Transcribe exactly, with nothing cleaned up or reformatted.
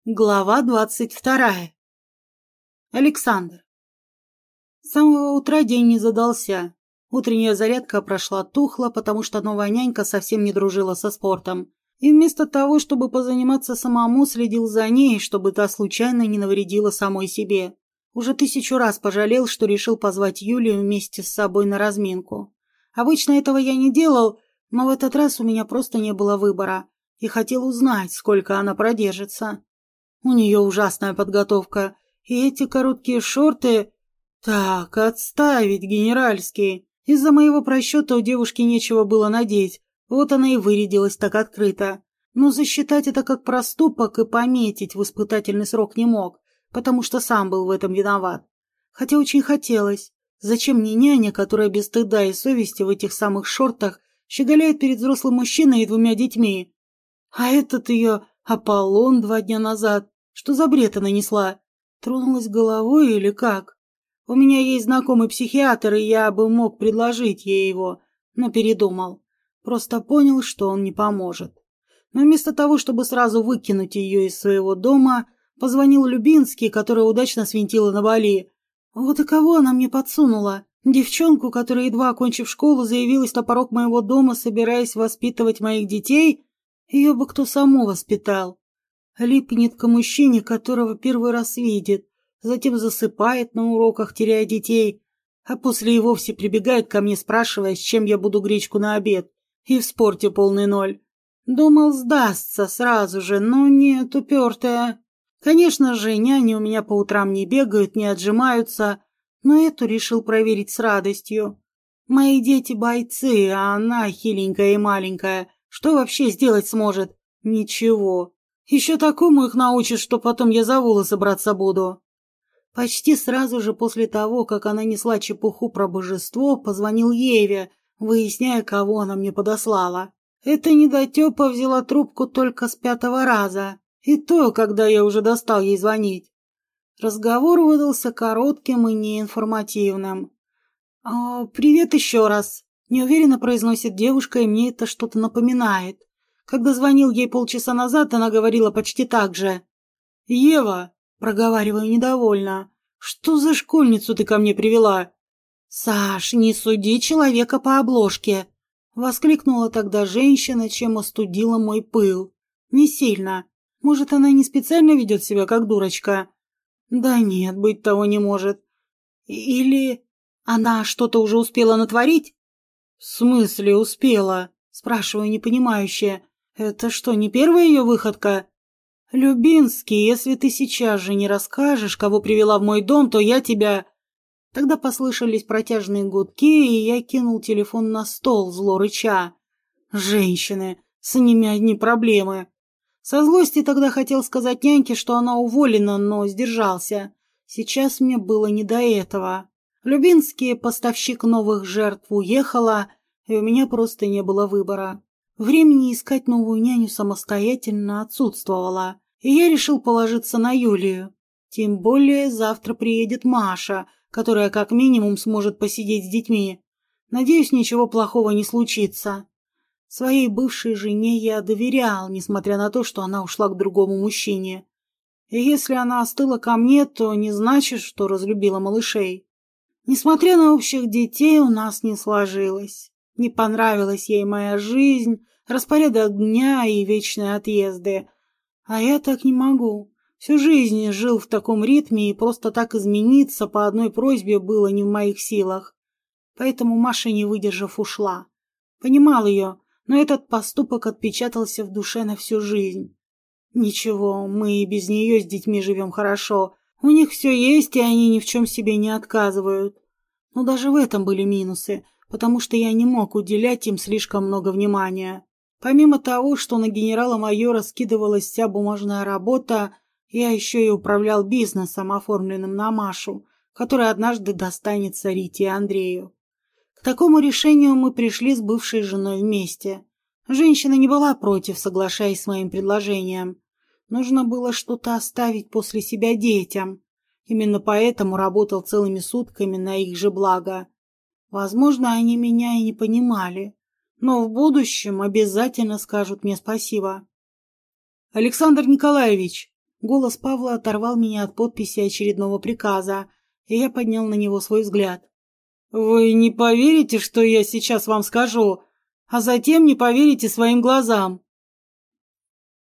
Глава двадцать вторая. Александр. С самого утра день не задался. Утренняя зарядка прошла тухло, потому что новая нянька совсем не дружила со спортом. И вместо того, чтобы позаниматься самому, следил за ней, чтобы та случайно не навредила самой себе. Уже тысячу раз пожалел, что решил позвать Юлию вместе с собой на разминку. Обычно этого я не делал, но в этот раз у меня просто не было выбора. И хотел узнать, сколько она продержится. У нее ужасная подготовка, и эти короткие шорты... Так, отставить, генеральский. Из-за моего просчета у девушки нечего было надеть, вот она и вырядилась так открыто. Но засчитать это как проступок и пометить в испытательный срок не мог, потому что сам был в этом виноват. Хотя очень хотелось. Зачем мне няня, которая без стыда и совести в этих самых шортах щеголяет перед взрослым мужчиной и двумя детьми? А этот ее Аполлон два дня назад. Что за бред она несла? Тронулась головой или как? У меня есть знакомый психиатр, и я бы мог предложить ей его, но передумал. Просто понял, что он не поможет. Но вместо того, чтобы сразу выкинуть ее из своего дома, позвонил Любинский, которая удачно свинтила на Бали. Вот и кого она мне подсунула? Девчонку, которая, едва окончив школу, заявилась на порог моего дома, собираясь воспитывать моих детей? Ее бы кто саму воспитал. Липнет к мужчине, которого первый раз видит, затем засыпает на уроках, теряя детей, а после и вовсе прибегает ко мне, спрашивая, с чем я буду гречку на обед, и в спорте полный ноль. Думал, сдастся сразу же, но нет, упертая. Конечно же, няни у меня по утрам не бегают, не отжимаются, но эту решил проверить с радостью. Мои дети бойцы, а она хиленькая и маленькая. Что вообще сделать сможет? Ничего. Еще такому их научишь, что потом я за волосы браться буду. Почти сразу же после того, как она несла чепуху про божество, позвонил Еве, выясняя, кого она мне подослала. Эта недотепа взяла трубку только с пятого раза, и то, когда я уже достал ей звонить. Разговор выдался коротким и неинформативным. «О, привет еще раз», — неуверенно произносит девушка, и мне это что-то напоминает. Когда звонил ей полчаса назад, она говорила почти так же. «Ева», — проговариваю недовольно, — «что за школьницу ты ко мне привела?» «Саш, не суди человека по обложке», — воскликнула тогда женщина, чем остудила мой пыл. «Не сильно. Может, она не специально ведет себя как дурочка?» «Да нет, быть того не может. Или она что-то уже успела натворить?» «В смысле успела?» — спрашиваю непонимающе. «Это что, не первая ее выходка?» «Любинский, если ты сейчас же не расскажешь, кого привела в мой дом, то я тебя...» Тогда послышались протяжные гудки, и я кинул телефон на стол, зло рыча. «Женщины, с ними одни проблемы». Со злости тогда хотел сказать няньке, что она уволена, но сдержался. Сейчас мне было не до этого. Любинский, поставщик новых жертв, уехала, и у меня просто не было выбора. Времени искать новую няню самостоятельно отсутствовало, и я решил положиться на Юлию. Тем более завтра приедет Маша, которая как минимум сможет посидеть с детьми. Надеюсь, ничего плохого не случится. Своей бывшей жене я доверял, несмотря на то, что она ушла к другому мужчине. И если она остыла ко мне, то не значит, что разлюбила малышей. Несмотря на общих детей, у нас не сложилось. Не понравилась ей моя жизнь, распорядок дня и вечные отъезды. А я так не могу. Всю жизнь жил в таком ритме, и просто так измениться по одной просьбе было не в моих силах. Поэтому Маша, не выдержав, ушла. Понимал ее, но этот поступок отпечатался в душе на всю жизнь. Ничего, мы и без нее с детьми живем хорошо. У них все есть, и они ни в чем себе не отказывают. Но даже в этом были минусы, потому что я не мог уделять им слишком много внимания. Помимо того, что на генерала-майора скидывалась вся бумажная работа, я еще и управлял бизнесом, оформленным на Машу, который однажды достанется Рите и Андрею. К такому решению мы пришли с бывшей женой вместе. Женщина не была против, соглашаясь с моим предложением. Нужно было что-то оставить после себя детям. Именно поэтому работал целыми сутками на их же благо. Возможно, они меня и не понимали, но в будущем обязательно скажут мне спасибо. «Александр Николаевич!» Голос Павла оторвал меня от подписи очередного приказа, и я поднял на него свой взгляд. «Вы не поверите, что я сейчас вам скажу, а затем не поверите своим глазам».